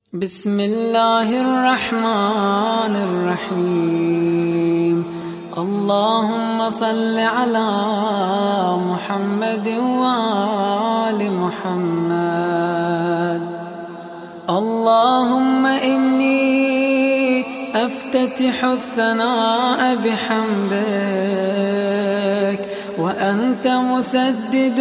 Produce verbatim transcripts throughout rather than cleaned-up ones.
بسم الله الرحمن الرحيم. اللهم صل على محمد وآل محمد. اللهم إني أفتتح الثناء بحمدك وأنت مسدد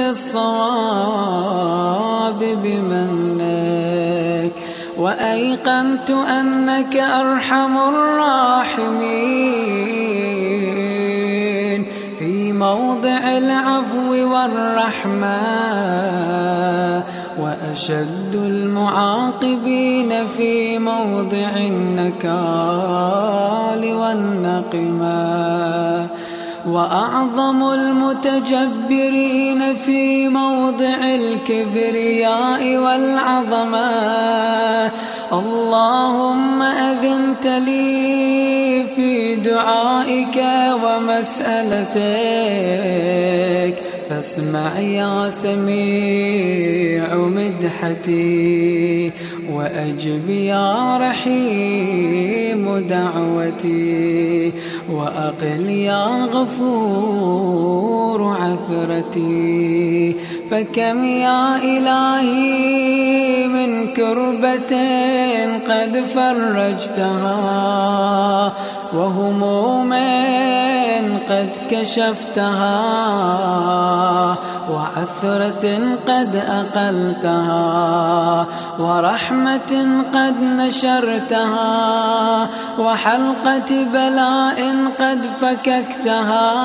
للصواب بمنك، وأيقنت أنك أرحم الراحمين في موضع العفو والرحمة، وأشد المعاقبين في موضع النكال والنقمة، وأعظم المتجبرين في موضع الكبرياء والعظمة. اللهم أذنت لي في دعائك ومسألتك، فاسمع يا سميع مدحتي، وأجب يا رحيم دعوتي، وأقل يا غفور عثرتي. فكم يا إلهي من كربة قد فرجتها، وهموم قد كشفتها، وعثرة قد أقلتها، ورحمة قد نشرتها، وحلقة بلاء قد فككتها.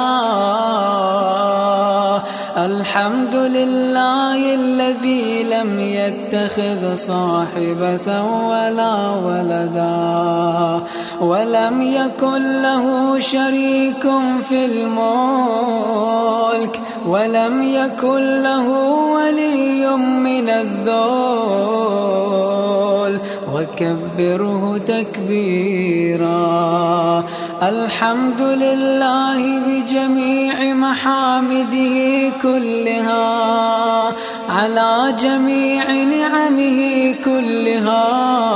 الحمد لله الذي لم يتخذ صاحبة ولا ولدا، ولم يكن له شريك في الملك، ولم يكن له ولي من الذل، وكبره تكبيرا. الحمد لله بجميع محامده كلها، على جميع نعمه كلها.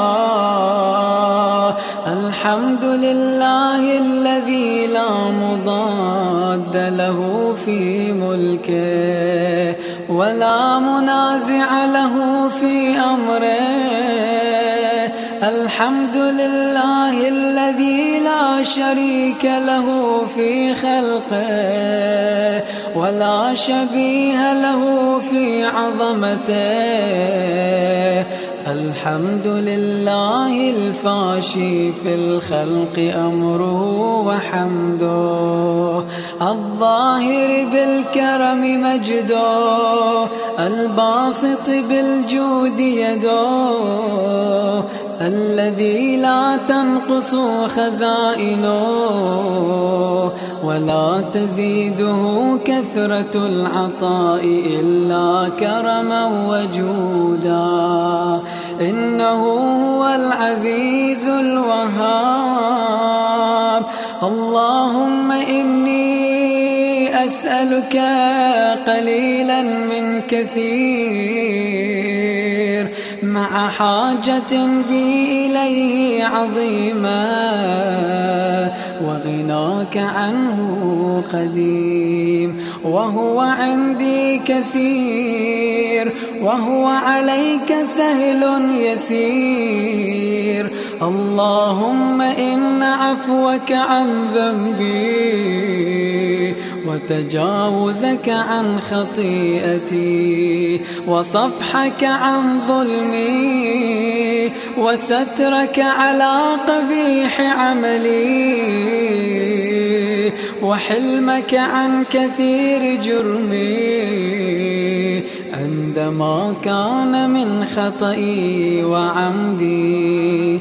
الحمد لله الذي لا مضاد له في ملكه، ولا منازع له في أمره. الحمد لله الذي لا شريك له في خلقه، ولا شبيه له في عظمته. الحمد لله الفاشي في الخلق أمره وحمده، الظاهر بالكرم مجده، الباسط بالجود يده، الذي لا تنقص خزائنه ولا تزيده كثرة العطاء إلا كرما وجودا. إنه هو العزيز الوهاب. اللهم إني أسألك قليلا من كثير، مع حاجة بي إليه عظيمة، وغناك عنه قديم، وهو عندي كثير، وهو عليك سهل يسير. اللهم إن عفوك عن ذنبي، وتجاوزك عن خطيئتي، وصفحك عن ظلمي، وسترك على قبيح عملي، وحلمك عن كثير جرمي، عندما كان من خطئي وعمدي.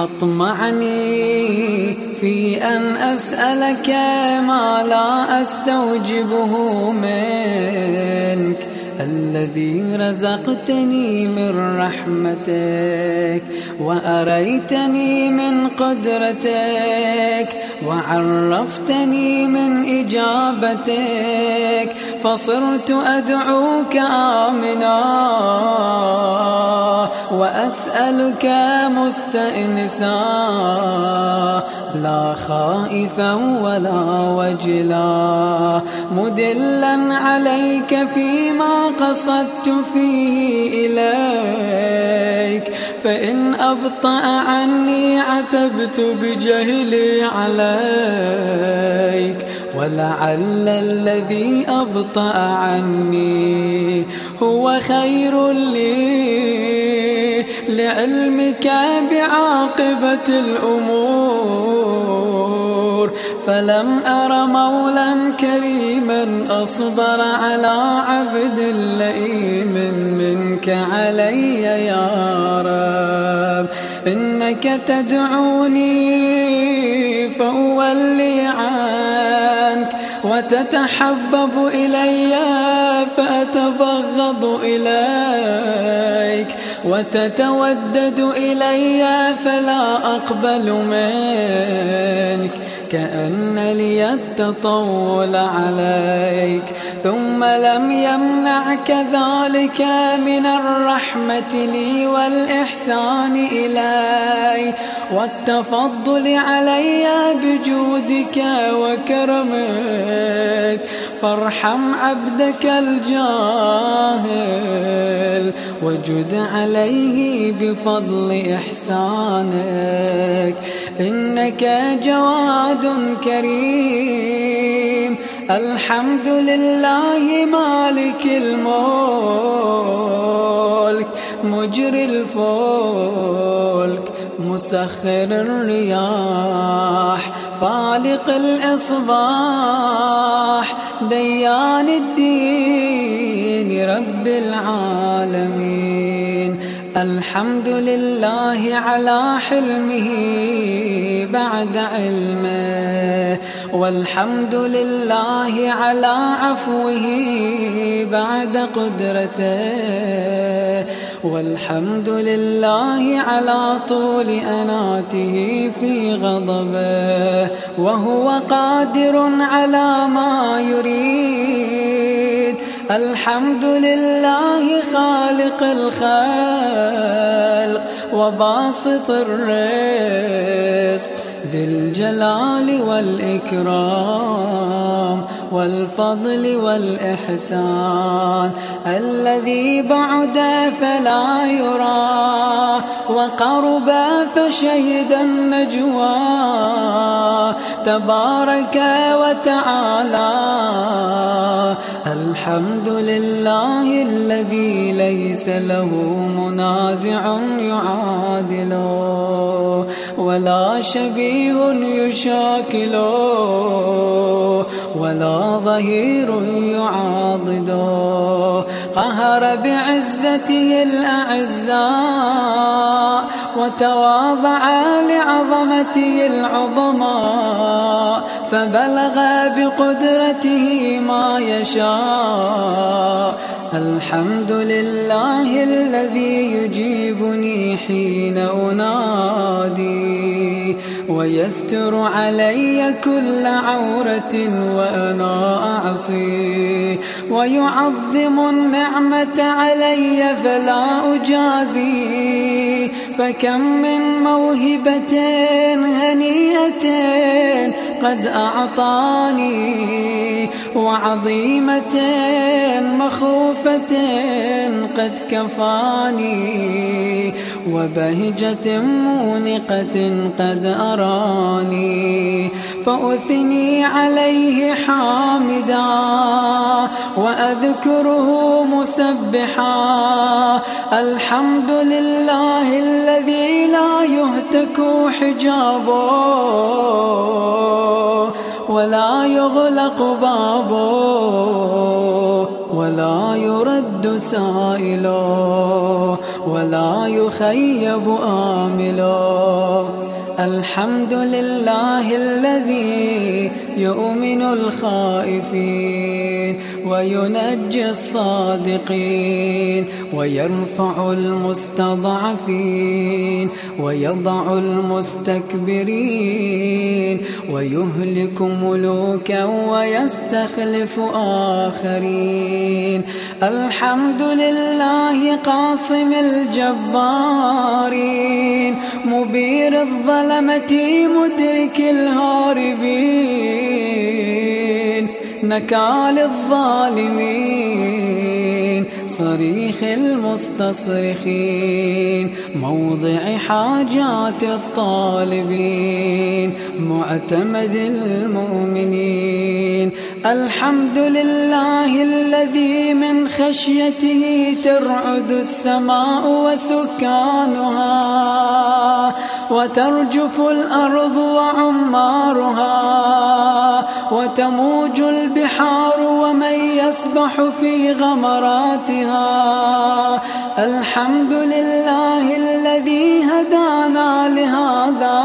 أطمعني في أن أسألك ما لا أستوجبه منك، الذي رزقتني من رحمتك وأريتني من قدرتك وعرفتني من إجابتك، فصرت أدعوك آمنا وأسألك مستأنسا، لا خائفا ولا وجلا، مدلا عليك فيما قصدت فيه إليك، فإن أبطأ عني عتبت بجهلي عليك، ولعل الذي أبطأ عني هو خير لي لعلمك بعاقبة الأمور، فلم أر مولا كريما أصبر على عبد لئيم منك علي يا رب، إنك تدعوني فأولي عنك، وتتحبب إلي فأتبغض إليك، وتتودد إلي فلا أقبل منك، كأن لي التطول عليك، ثم لم يمنعك ذلك من الرحمة لي والإحسان إلي والتفضل علي بجودك وكرمك، فارحم عبدك الجاهل وجد عليه بفضل إحسانك، إنك جواد كريم، الحمد لله مالك الملك، مجري الفلك، مسخر الرياح، فالق الإصباح، ديان الدين، رب العالمين، الحمد لله على حلمه بعد علمه، والحمد لله على عفوه بعد قدرته، والحمد لله على طول أناته في غضبه، وهو قادر على ما يريد، الحمد لله خالق الخلق وباسط الرزق، ذي الجلال والإكرام والفضل والإحسان، الذي بعد فلا يرى وقرب فشهد النجوى، تبارك وتعالى، الحمد لله الذي ليس له منازع يعادله ولا شبيه يشاكله ولا ظهير يعاضده، قهر بعزته الأعزاء وتواضع لعظمته العظماء، فبلغ بقدرته ما يشاء، الحمد لله الذي يجيبني حين أنادي، ويستر علي كل عورة وأنا أعصي، ويعظم النعمة علي فلا أجازي، فكم من موهبة هنيئة قد أعطاني، وعظيمة مخوفة قد كفاني، وبهجة مونقة قد أراني، فأثني عليه حامدا وأذكره مسبحا، الحمد لله الذي لا يهتك حجابه ولا يغلق بابه ولا يرد سائله، ولا يخيب آمله. الحمد لله الذي يؤمن الخائفين وينجي الصادقين ويرفع المستضعفين ويضع المستكبرين ويهلك ملوكا ويستخلف آخرين. الحمد لله قاصم الجبارين مبير الظلمة مدرك الهاربين نكال الظالمين صريخ المستصرخين موضع حاجات الطالبين معتمد المؤمنين. الحمد لله الذي من خشيته ترعد السماء وسكانها وترجف الأرض وعمارها وتموج البحار ومن يسبح في غمراتها. الحمد لله الذي هدانا لهذا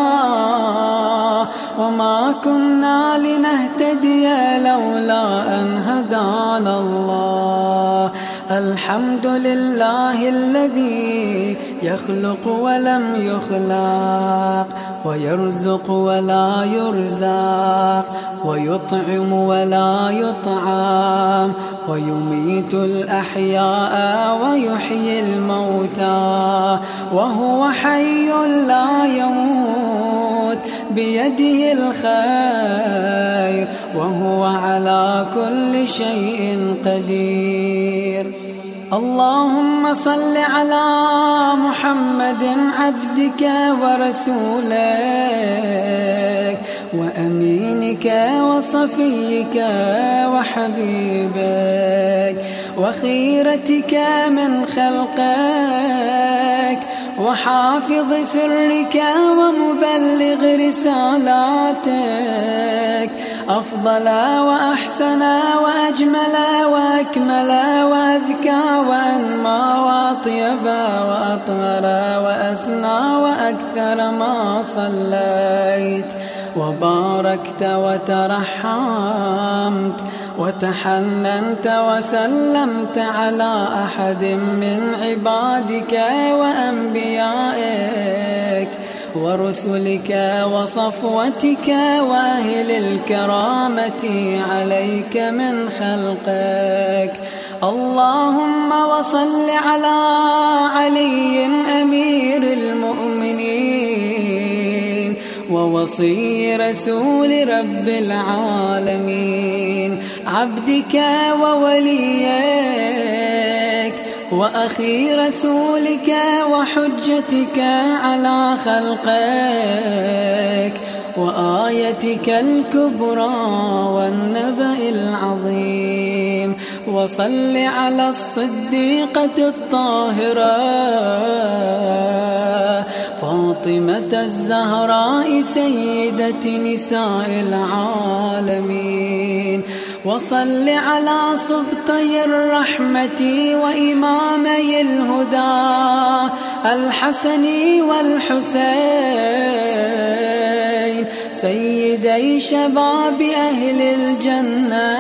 وما كنا لنهتدي لولا أن هدانا الله. الحمد لله الذي يخلق ولم يخلق ويرزق ولا يرزق ويطعم ولا يطعم ويميت الأحياء ويحيي الموتى وهو حي لا يموت بيده الخير وهو على كل شيء قدير. اللهم صل على محمد عبدك ورسولك وأمينك وصفيك وحبيبك وخيرتك من خلقك وحافظ سرك ومبلغ رسالاتك أفضل وأحسن وأجمل وأكمل وأذكى وأنمى وأطيب وأطهر وأسنى وأكثر ما صليت وباركت وترحمت وتحننت وسلمت على أحد من عبادك وأنبيائك ورسلك وصفوتك وأهل الكرامة عليك من خلقك. اللهم وصل على علي أمير المؤمنين ووصي رسول رب العالمين عبدك ووليك وأخي رسولك وحجتك على خلقك وآيتك الكبرى والنبأ العظيم. وصل على الصديقة الطاهرة فاطمة الزهراء سيدة نساء العالمين. وصل على سبطي الرحمة وإمامي الهدى الحسن والحسين سيدي شباب أهل الجنة.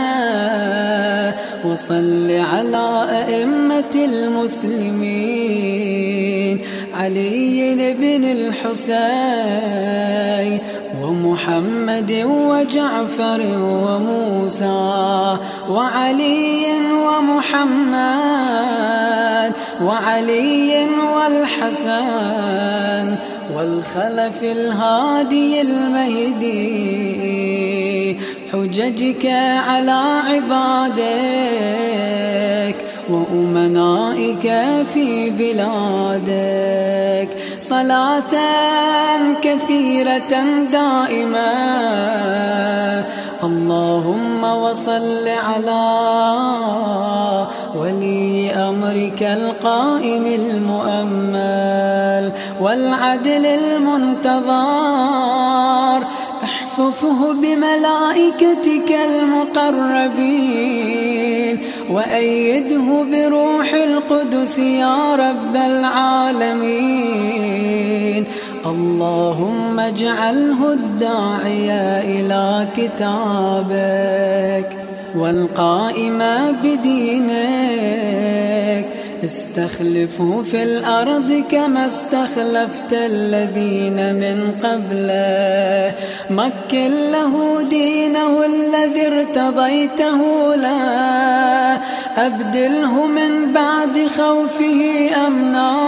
وصل على أئمة المسلمين علي بن الحسين ومحمد وجعفر وموسى وعلي ومحمد وعلي والحسن والخلف الهادي المهدي حججك على عبادك وأمنائك في بلادك صلاة كثيرة دائمة. اللهم وصل على ولي أمرك القائم المؤمل والعدل المنتظر واحففه بملائكتك المقربين وأيده بروح القدس يا رب العالمين. اللهم اجعله الداعية إلى كتابك والقائم بدينك. استخلفه في الأرض كما استخلفت الذين من قبله. مكن له دينه الذي ارتضيته له. أبدله من بعد خوفه أمنا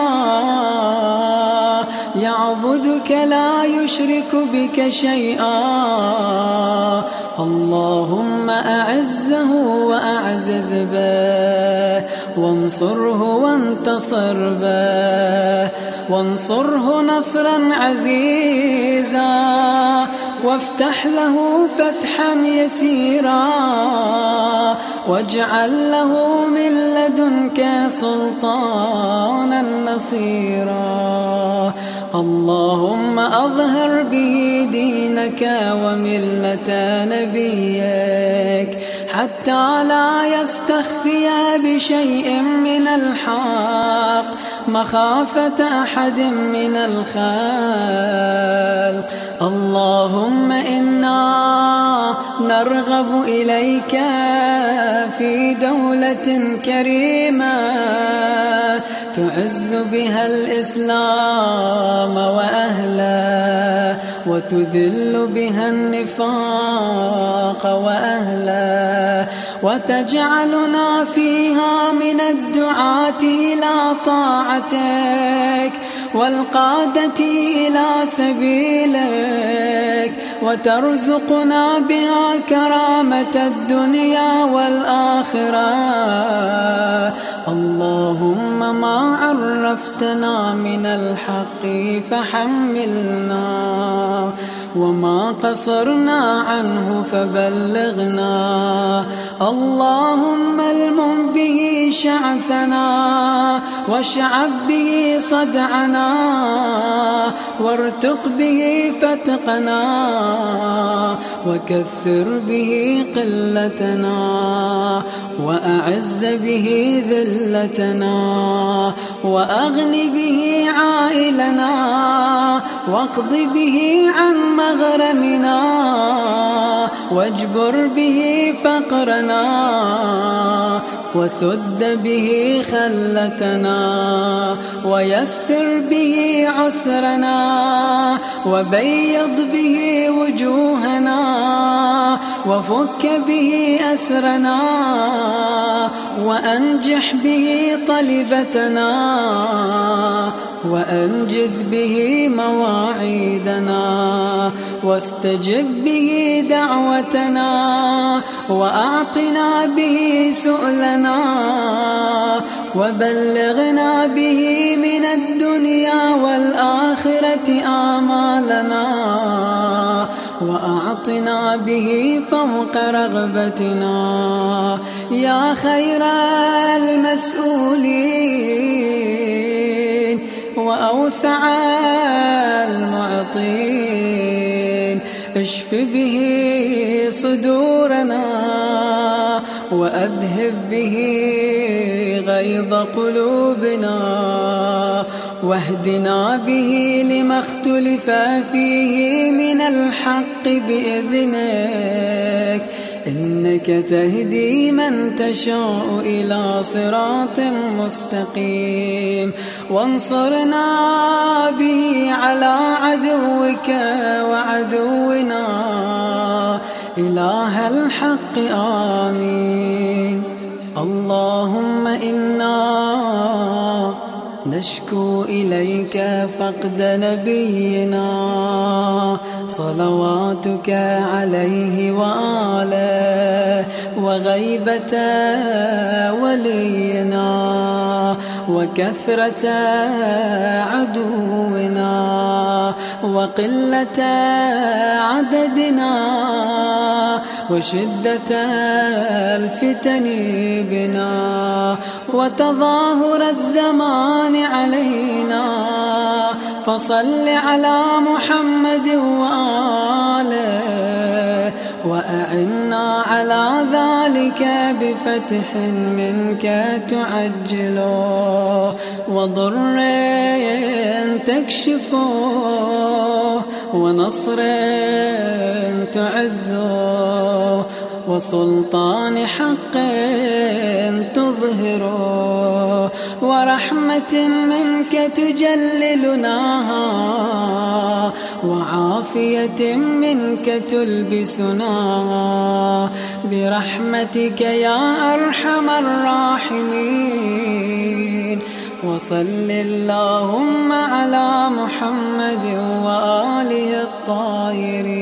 يعبدك لا يشرك بك شيئا. اللهم أعزه وأعزز به وانصره وانتصر به وانصره نصرا عزيزا وافتح له فتحا يسيرا واجعل له من لدنك سلطانا نصيرا. اللهم أظهر به دينك وملة نبيك حتى لا يستخفي بشيء من الحق مخافة أحد من الخلق. اللهم إنا نرغب إليك في دولة كريمة تعز بها الإسلام وأهله وتذل بها النفاق وأهله وتجعلنا فيها من الدعاة إلى طاعتك والقادة إلى سبيلك وترزقنا بها كرامة الدنيا والآخرة. اللهم ما عرفتنا من الحق فحملنا وما قصرنا عنه فبلغنا. اللهم المم به شعثنا واشعب به صدعنا وارتق به فتقنا وكثر به قلتنا وأعز به ذلتنا وأغن به عائلنا واقض به عن مغرمنا واجبر به فقرنا وسد به خلتنا ويسر به عسرنا وبيض به وجوهنا وفك به أسرنا وأنجح به طلبتنا وأنجز به مواعيدنا واستجب به دعوتنا وأعطنا به سؤلنا وبلغنا به من الدنيا والآخرة آمالنا وأعطنا به فوق رغبتنا يا خير المسؤولين وأوسع المعطين. اشف به صدورنا وأذهب به غيظ قلوبنا واهدنا به لما اختلف فيه من الحق بإذنك إنك تهدي من تشاء إلى صراط مستقيم. وانصرنا به على عدوك وعدونا إله الحق آمين. اللهم إنا نشكو إليك فقد نبينا صلواتك عليه وآله وغيبة ولينا وكثرة عدونا وقلة عددنا وشدة الفتن بنا وتظاهر الزمان علينا فصل على محمد وآله وأعنا على ذلك بفتح منك تعجله وضر تكشفه ونصر تعزه وسلطان حق تظهره ورحمة منك تجللناها وعافية منك تلبسنا برحمتك يا أرحم الراحمين. وصل اللهم على محمد وآله الطاهرين.